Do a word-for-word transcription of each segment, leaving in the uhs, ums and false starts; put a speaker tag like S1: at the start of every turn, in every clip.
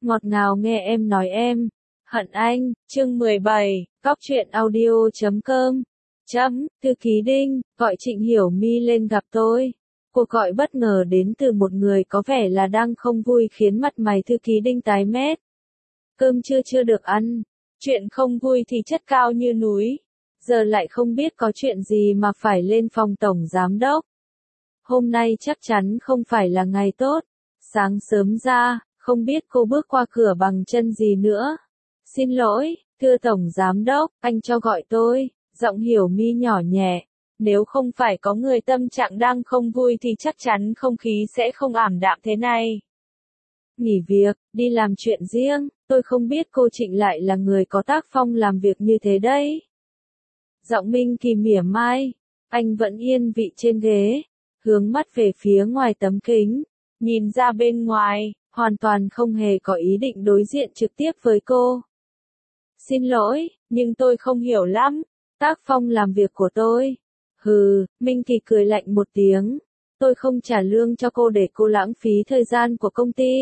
S1: ngọt ngào nghe em nói em. Hận anh, chương mười bảy, Cóc truyện audio chấm com. Chấm, thư ký Đinh, gọi Trịnh Hiểu My lên gặp tôi. Cuộc gọi bất ngờ đến từ một người có vẻ là đang không vui khiến mặt mày thư ký Đinh tái mét. Cơm trưa chưa được ăn, chuyện không vui thì chất cao như núi. Giờ lại không biết có chuyện gì mà phải lên phòng tổng giám đốc. Hôm nay chắc chắn không phải là ngày tốt. Sáng sớm ra, không biết cô bước qua cửa bằng chân gì nữa. Xin lỗi, thưa tổng giám đốc, anh cho gọi tôi. Giọng Hiểu My nhỏ nhẹ. Nếu không phải có người tâm trạng đang không vui thì chắc chắn không khí sẽ không ảm đạm thế này. Nghỉ việc, đi làm chuyện riêng, tôi không biết cô Trịnh lại là người có tác phong làm việc như thế đấy. Giọng Minh Kỳ mỉa mai, anh vẫn yên vị trên ghế, hướng mắt về phía ngoài tấm kính, nhìn ra bên ngoài, hoàn toàn không hề có ý định đối diện trực tiếp với cô. Xin lỗi, nhưng tôi không hiểu lắm, tác phong làm việc của tôi. Hừ, Minh Kỳ cười lạnh một tiếng, tôi không trả lương cho cô để cô lãng phí thời gian của công ty.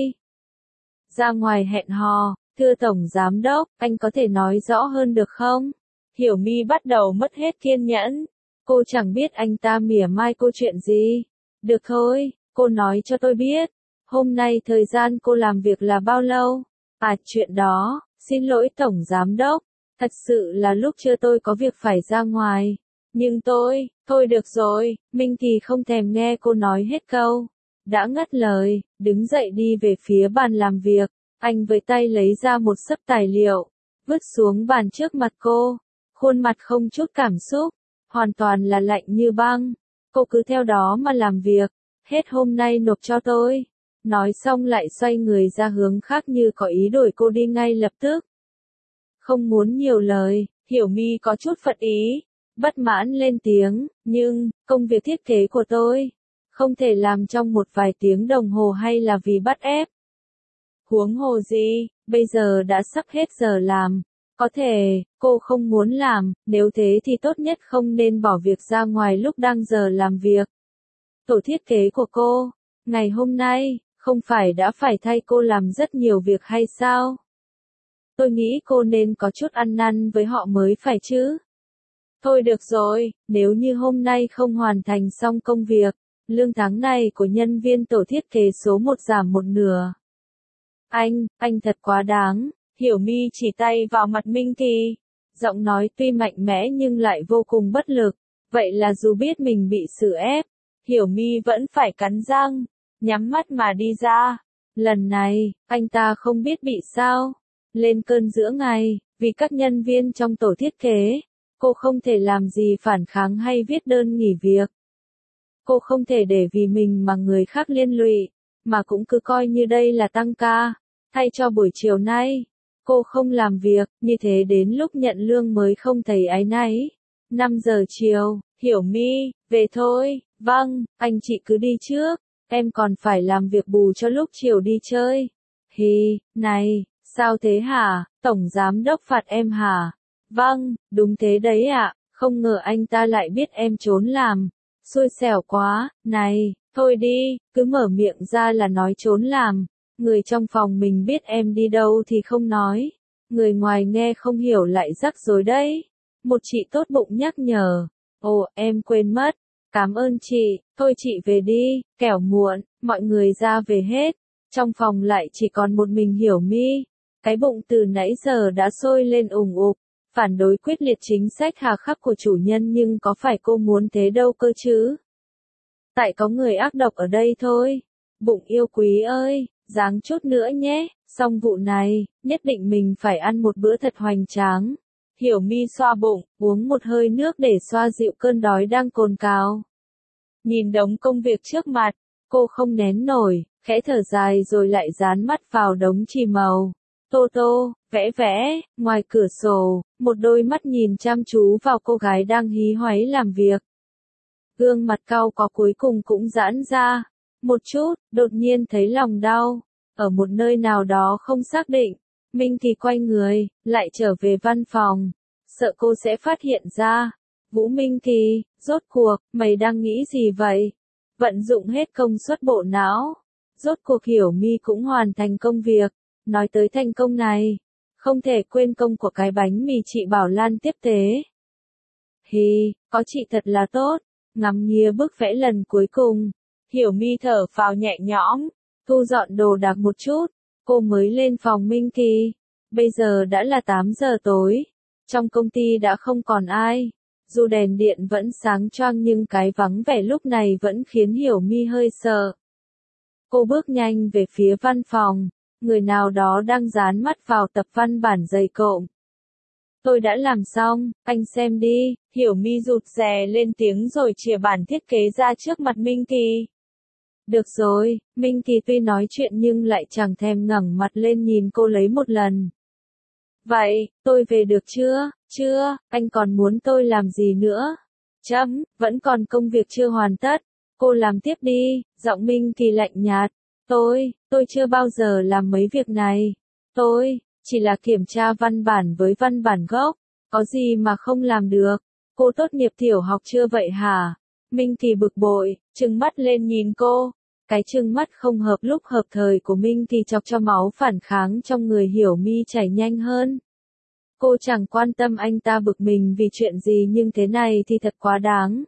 S1: Ra ngoài hẹn hò, thưa tổng giám đốc, anh có thể nói rõ hơn được không? Hiểu My bắt đầu mất hết kiên nhẫn. Cô chẳng biết anh ta mỉa mai cô chuyện gì. Được thôi, cô nói cho tôi biết. Hôm nay thời gian cô làm việc là bao lâu? À, chuyện đó, xin lỗi tổng giám đốc. Thật sự là lúc trưa tôi có việc phải ra ngoài. Nhưng tôi, thôi được rồi, Minh Kỳ không thèm nghe cô nói hết câu. Đã ngắt lời, đứng dậy đi về phía bàn làm việc. Anh với tay lấy ra một xấp tài liệu, vứt xuống bàn trước mặt cô. Khuôn mặt không chút cảm xúc, hoàn toàn là lạnh như băng. Cô cứ theo đó mà làm việc, hết hôm nay nộp cho tôi. Nói xong lại xoay người ra hướng khác như có ý đuổi cô đi ngay lập tức. Không muốn nhiều lời, Hiểu My có chút phật ý, bất mãn lên tiếng, nhưng, công việc thiết kế của tôi, không thể làm trong một vài tiếng đồng hồ hay là vì bắt ép. Huống hồ gì, bây giờ đã sắp hết giờ làm. Có thể, cô không muốn làm, nếu thế thì tốt nhất không nên bỏ việc ra ngoài lúc đang giờ làm việc. Tổ thiết kế của cô, ngày hôm nay, không phải đã phải thay cô làm rất nhiều việc hay sao? Tôi nghĩ cô nên có chút ăn năn với họ mới phải chứ. Thôi được rồi, nếu như hôm nay không hoàn thành xong công việc, lương tháng này của nhân viên tổ thiết kế số một giảm một nửa. Anh, anh thật quá đáng. Hiểu My chỉ tay vào mặt Minh Kỳ. Giọng nói tuy mạnh mẽ nhưng lại vô cùng bất lực. Vậy là dù biết mình bị xử ép, Hiểu My vẫn phải cắn răng, nhắm mắt mà đi ra. Lần này, anh ta không biết bị sao. Lên cơn giữa ngày, vì các nhân viên trong tổ thiết kế, cô không thể làm gì phản kháng hay viết đơn nghỉ việc. Cô không thể để vì mình mà người khác liên lụy, mà cũng cứ coi như đây là tăng ca, thay cho buổi chiều nay. Cô không làm việc, như thế đến lúc nhận lương mới không thấy áy náy. năm giờ chiều, Hiểu My, về thôi, vâng, anh chị cứ đi trước, em còn phải làm việc bù cho lúc chiều đi chơi. Hì, này, sao thế hả, tổng giám đốc phạt em hả? Vâng, đúng thế đấy ạ, không ngờ anh ta lại biết em trốn làm. Xui xẻo quá, này, thôi đi, cứ mở miệng ra là nói trốn làm. Người trong phòng mình biết em đi đâu thì không nói. Người ngoài nghe không hiểu lại rắc rối đấy. Một chị tốt bụng nhắc nhở. Ồ, em quên mất. Cảm ơn chị, thôi chị về đi, kẻo muộn, mọi người ra về hết. Trong phòng lại chỉ còn một mình Hiểu My. Cái bụng từ nãy giờ đã sôi lên ủng ục. Phản đối quyết liệt chính sách hà khắc của chủ nhân nhưng có phải cô muốn thế đâu cơ chứ? Tại có người ác độc ở đây thôi. Bụng yêu quý ơi, ráng chút nữa nhé, xong vụ này, nhất định mình phải ăn một bữa thật hoành tráng. Hiểu My xoa bụng, uống một hơi nước để xoa dịu cơn đói đang cồn cào. Nhìn đống công việc trước mặt, cô không nén nổi, khẽ thở dài rồi lại dán mắt vào đống chì màu. Tô tô, vẽ vẽ, ngoài cửa sổ, một đôi mắt nhìn chăm chú vào cô gái đang hí hoáy làm việc. Gương mặt cau có cuối cùng cũng giãn ra. Một chút, đột nhiên thấy lòng đau. Ở một nơi nào đó không xác định, Minh Kỳ quay người, lại trở về văn phòng. Sợ cô sẽ phát hiện ra. Vũ Minh Kỳ, rốt cuộc, mày đang nghĩ gì vậy? Vận dụng hết công suất bộ não. Rốt cuộc Hiểu My cũng hoàn thành công việc. Nói tới thành công này, không thể quên công của cái bánh mì chị Bảo Lan tiếp tế. Hì, có chị thật là tốt. Ngắm nghía bức vẽ lần cuối cùng, Hiểu My thở phào nhẹ nhõm, thu dọn đồ đạc một chút, cô mới lên phòng Minh Kỳ. Bây giờ đã là tám giờ tối, trong công ty đã không còn ai. Dù đèn điện vẫn sáng choang nhưng cái vắng vẻ lúc này vẫn khiến Hiểu My hơi sợ. Cô bước nhanh về phía văn phòng, người nào đó đang dán mắt vào tập văn bản dày cộm. Tôi đã làm xong, anh xem đi. Hiểu My rụt rè lên tiếng rồi chìa bản thiết kế ra trước mặt Minh Kỳ. Được rồi, Minh Kỳ tuy nói chuyện nhưng lại chẳng thèm ngẩng mặt lên nhìn cô lấy một lần. Vậy, tôi về được chưa? Chưa, anh còn muốn tôi làm gì nữa? Chấm, vẫn còn công việc chưa hoàn tất. Cô làm tiếp đi, giọng Minh Kỳ lạnh nhạt. Tôi, tôi chưa bao giờ làm mấy việc này. Tôi, chỉ là kiểm tra văn bản với văn bản gốc. Có gì mà không làm được? Cô tốt nghiệp tiểu học chưa vậy hả? Minh Kỳ bực bội, trừng mắt lên nhìn cô. Cái trừng mắt không hợp lúc hợp thời của Minh Kỳ chọc cho máu phản kháng trong người Hiểu My chảy nhanh hơn. Cô chẳng quan tâm anh ta bực mình vì chuyện gì nhưng thế này thì thật quá đáng.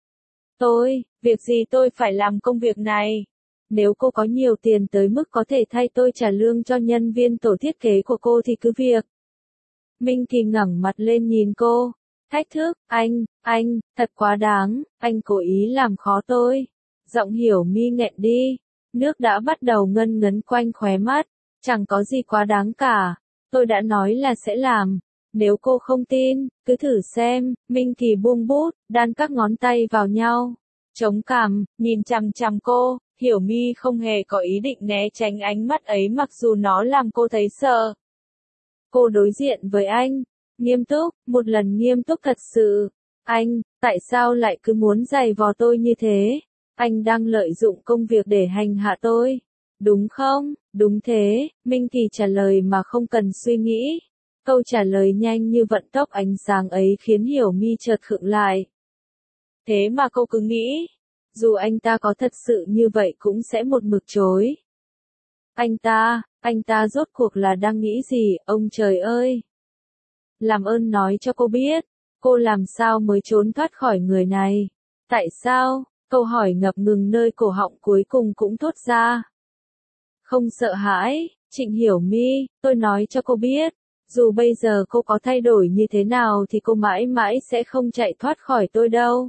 S1: Tôi, việc gì tôi phải làm công việc này? Nếu cô có nhiều tiền tới mức có thể thay tôi trả lương cho nhân viên tổ thiết kế của cô thì cứ việc. Minh Kỳ ngẩng mặt lên nhìn cô. Thách thức, anh, anh, thật quá đáng, anh cố ý làm khó tôi. Giọng Hiểu My nghẹn đi, nước đã bắt đầu ngân ngấn quanh khóe mắt, chẳng có gì quá đáng cả. Tôi đã nói là sẽ làm. Nếu cô không tin, cứ thử xem. Minh Kỳ buông bút, đan các ngón tay vào nhau. Chống cằm, nhìn chằm chằm cô, Hiểu My không hề có ý định né tránh ánh mắt ấy mặc dù nó làm cô thấy sợ. Cô đối diện với anh, nghiêm túc, một lần nghiêm túc thật sự. Anh, tại sao lại cứ muốn giày vò tôi như thế? Anh đang lợi dụng công việc để hành hạ tôi. Đúng không? Đúng thế, Minh Kỳ trả lời mà không cần suy nghĩ. Câu trả lời nhanh như vận tốc ánh sáng ấy khiến Hiểu My chợt khựng lại. Thế mà cô cứ nghĩ, dù anh ta có thật sự như vậy cũng sẽ một mực chối. Anh ta, anh ta rốt cuộc là đang nghĩ gì, ông trời ơi? Làm ơn nói cho cô biết, cô làm sao mới trốn thoát khỏi người này? Tại sao? Câu hỏi ngập ngừng nơi cổ họng cuối cùng cũng thốt ra. Không sợ hãi, Trịnh Hiểu My, tôi nói cho cô biết, dù bây giờ cô có thay đổi như thế nào thì cô mãi mãi sẽ không chạy thoát khỏi tôi đâu.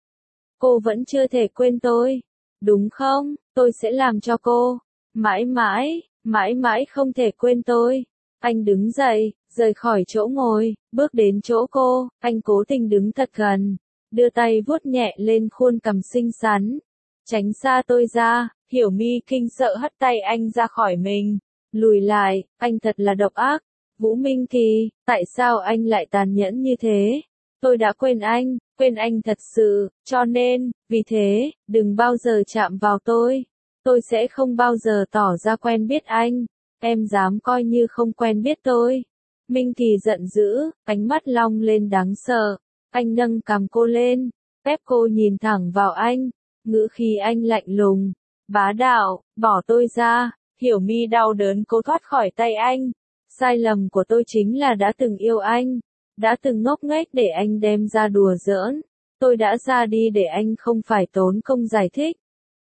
S1: Cô vẫn chưa thể quên tôi, đúng không? Tôi sẽ làm cho cô, mãi mãi, mãi mãi không thể quên tôi. Anh đứng dậy, rời khỏi chỗ ngồi, bước đến chỗ cô, anh cố tình đứng thật gần, đưa tay vuốt nhẹ lên khuôn cằm xinh xắn. Tránh xa tôi ra. Hiểu My kinh sợ hất tay anh ra khỏi mình, lùi lại, anh thật là độc ác. Vũ Minh Kỳ, tại sao anh lại tàn nhẫn như thế? Tôi đã quên anh, quên anh thật sự, cho nên, vì thế, đừng bao giờ chạm vào tôi. Tôi sẽ không bao giờ tỏ ra quen biết anh. Em dám coi như không quen biết tôi. Minh Kỳ giận dữ, ánh mắt long lên đáng sợ. Anh nâng cằm cô lên, ép cô nhìn thẳng vào anh. Ngữ khí anh lạnh lùng, bá đạo, bỏ tôi ra. Hiểu My đau đớn cố thoát khỏi tay anh. Sai lầm của tôi chính là đã từng yêu anh, đã từng ngốc nghếch để anh đem ra đùa giỡn. Tôi đã ra đi để anh không phải tốn công giải thích.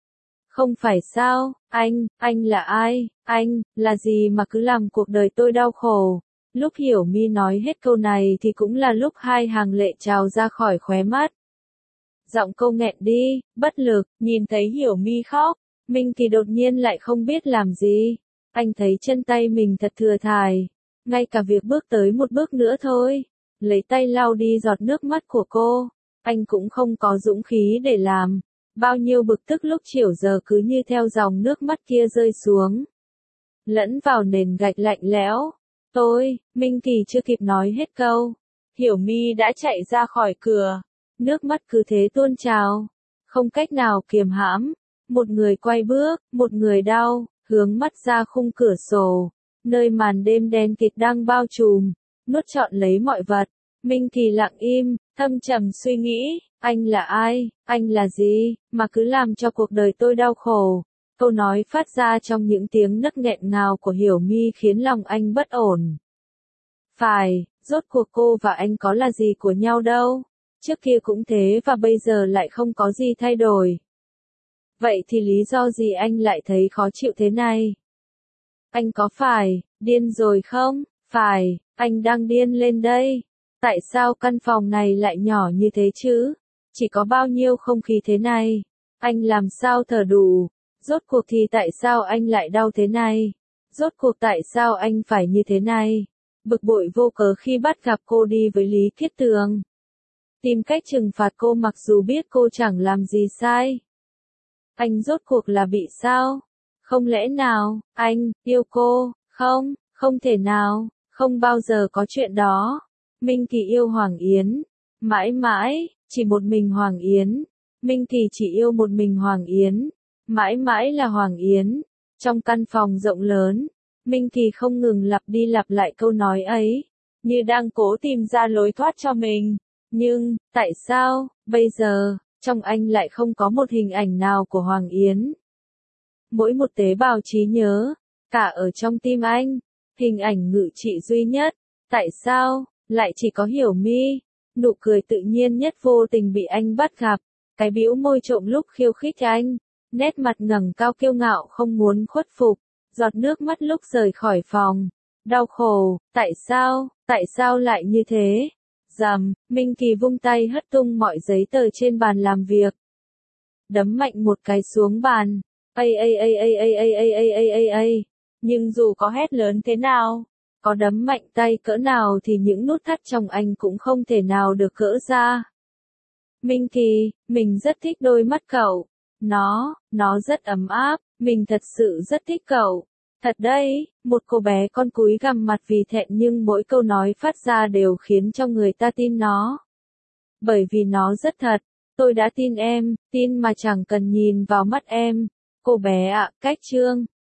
S1: Không phải sao, anh, anh là ai, anh, là gì mà cứ làm cuộc đời tôi đau khổ. Lúc Hiểu My nói hết câu này thì cũng là lúc hai hàng lệ trào ra khỏi khóe mắt. Giọng cô nghẹn đi, bất lực, nhìn thấy Hiểu My khóc, Minh Kỳ đột nhiên lại không biết làm gì. Anh thấy chân tay mình thật thừa thải, ngay cả việc bước tới một bước nữa thôi, lấy tay lau đi giọt nước mắt của cô, anh cũng không có dũng khí để làm. Bao nhiêu bực tức lúc chiều giờ cứ như theo dòng nước mắt kia rơi xuống, lẫn vào nền gạch lạnh lẽo. Tôi, Minh Kỳ chưa kịp nói hết câu, Hiểu My đã chạy ra khỏi cửa, nước mắt cứ thế tuôn trào, không cách nào kiềm hãm. Một người quay bước, một người đau, hướng mắt ra khung cửa sổ, nơi màn đêm đen kịt đang bao trùm, nuốt trọn lấy mọi vật. Minh Kỳ lặng im, thâm trầm suy nghĩ, anh là ai, anh là gì, mà cứ làm cho cuộc đời tôi đau khổ. Câu nói phát ra trong những tiếng nấc nghẹn ngào của Hiểu My khiến lòng anh bất ổn. Phải, rốt cuộc cô và anh có là gì của nhau đâu. Trước kia cũng thế và bây giờ lại không có gì thay đổi. Vậy thì lý do gì anh lại thấy khó chịu thế này? Anh có phải điên rồi không? Phải, anh đang điên lên đây. Tại sao căn phòng này lại nhỏ như thế chứ? Chỉ có bao nhiêu không khí thế này? Anh làm sao thở đủ? Rốt cuộc thì tại sao anh lại đau thế này? Rốt cuộc tại sao anh phải như thế này? Bực bội vô cớ khi bắt gặp cô đi với Lý Thiết Tường. Tìm cách trừng phạt cô mặc dù biết cô chẳng làm gì sai. Anh rốt cuộc là bị sao? Không lẽ nào, anh, yêu cô? Không, không thể nào, không bao giờ có chuyện đó. Minh Kỳ yêu Hoàng Yến. Mãi mãi, chỉ một mình Hoàng Yến. Minh Kỳ chỉ yêu một mình Hoàng Yến. Mãi mãi là Hoàng Yến. Trong căn phòng rộng lớn, Minh Kỳ không ngừng lặp đi lặp lại câu nói ấy, như đang cố tìm ra lối thoát cho mình. Nhưng, tại sao, bây giờ, trong anh lại không có một hình ảnh nào của Hoàng Yến? Mỗi một tế bào trí nhớ, cả ở trong tim anh, hình ảnh ngự trị duy nhất. Tại sao, lại chỉ có Hiểu My? Nụ cười tự nhiên nhất vô tình bị anh bắt gặp, cái bĩu môi trộm lúc khiêu khích anh, nét mặt ngẩng cao kiêu ngạo không muốn khuất phục, giọt nước mắt lúc rời khỏi phòng. Đau khổ, tại sao, tại sao lại như thế? Rầm, Minh Kỳ vung tay hất tung mọi giấy tờ trên bàn làm việc. Đấm mạnh một cái xuống bàn. Ây ây ây ây ây ây ây ây ây ây ây. Nhưng dù có hét lớn thế nào, có đấm mạnh tay cỡ nào thì những nút thắt trong anh cũng không thể nào được gỡ ra. Minh Kỳ, mình rất thích đôi mắt cậu. Nó, nó rất ấm áp, mình thật sự rất thích cậu. Thật đấy, một cô bé con cúi gằm mặt vì thẹn nhưng mỗi câu nói phát ra đều khiến cho người ta tin nó. Bởi vì nó rất thật, tôi đã tin em, tin mà chẳng cần nhìn vào mắt em. Cô bé ạ, cách chương.